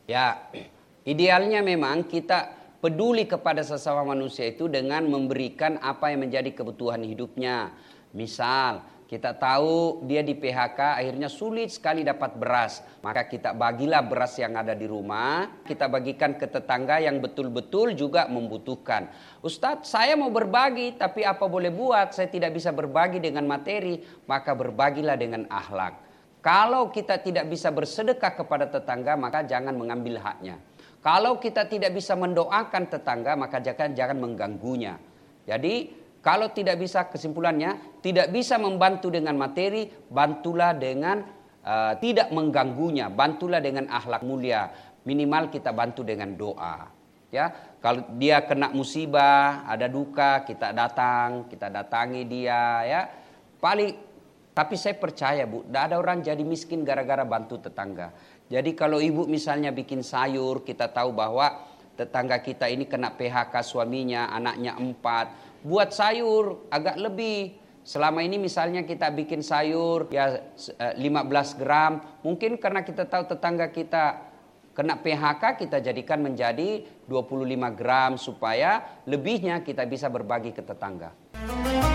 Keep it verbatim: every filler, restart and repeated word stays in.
Ya, idealnya memang kita peduli kepada sesama manusia itu dengan memberikan apa yang menjadi kebutuhan hidupnya. Misal, kita tahu dia di P H K akhirnya sulit sekali dapat beras. Maka kita bagilah beras yang ada di rumah, kita bagikan ke tetangga yang betul-betul juga membutuhkan. Ustadz, saya mau berbagi, tapi apa boleh buat? Saya tidak bisa berbagi dengan materi, maka berbagilah dengan akhlak. Kalau kita tidak bisa bersedekah kepada tetangga, maka jangan mengambil haknya. Kalau kita tidak bisa mendoakan tetangga, maka jangan jangan mengganggunya. Jadi, kalau tidak bisa, kesimpulannya, tidak bisa membantu dengan materi, bantulah dengan uh, tidak mengganggunya, bantulah dengan akhlak mulia. Minimal kita bantu dengan doa. Ya, kalau dia kena musibah, ada duka, kita datang, kita datangi dia, ya. Paling Tapi saya percaya, Bu, tidak ada orang jadi miskin gara-gara bantu tetangga. Jadi kalau ibu misalnya bikin sayur, kita tahu bahwa tetangga kita ini kena P H K suaminya, anaknya empat. Buat sayur agak lebih. Selama ini misalnya kita bikin sayur ya lima belas gram. Mungkin karena kita tahu tetangga kita kena P H K, kita jadikan menjadi dua puluh lima gram supaya lebihnya kita bisa berbagi ke tetangga.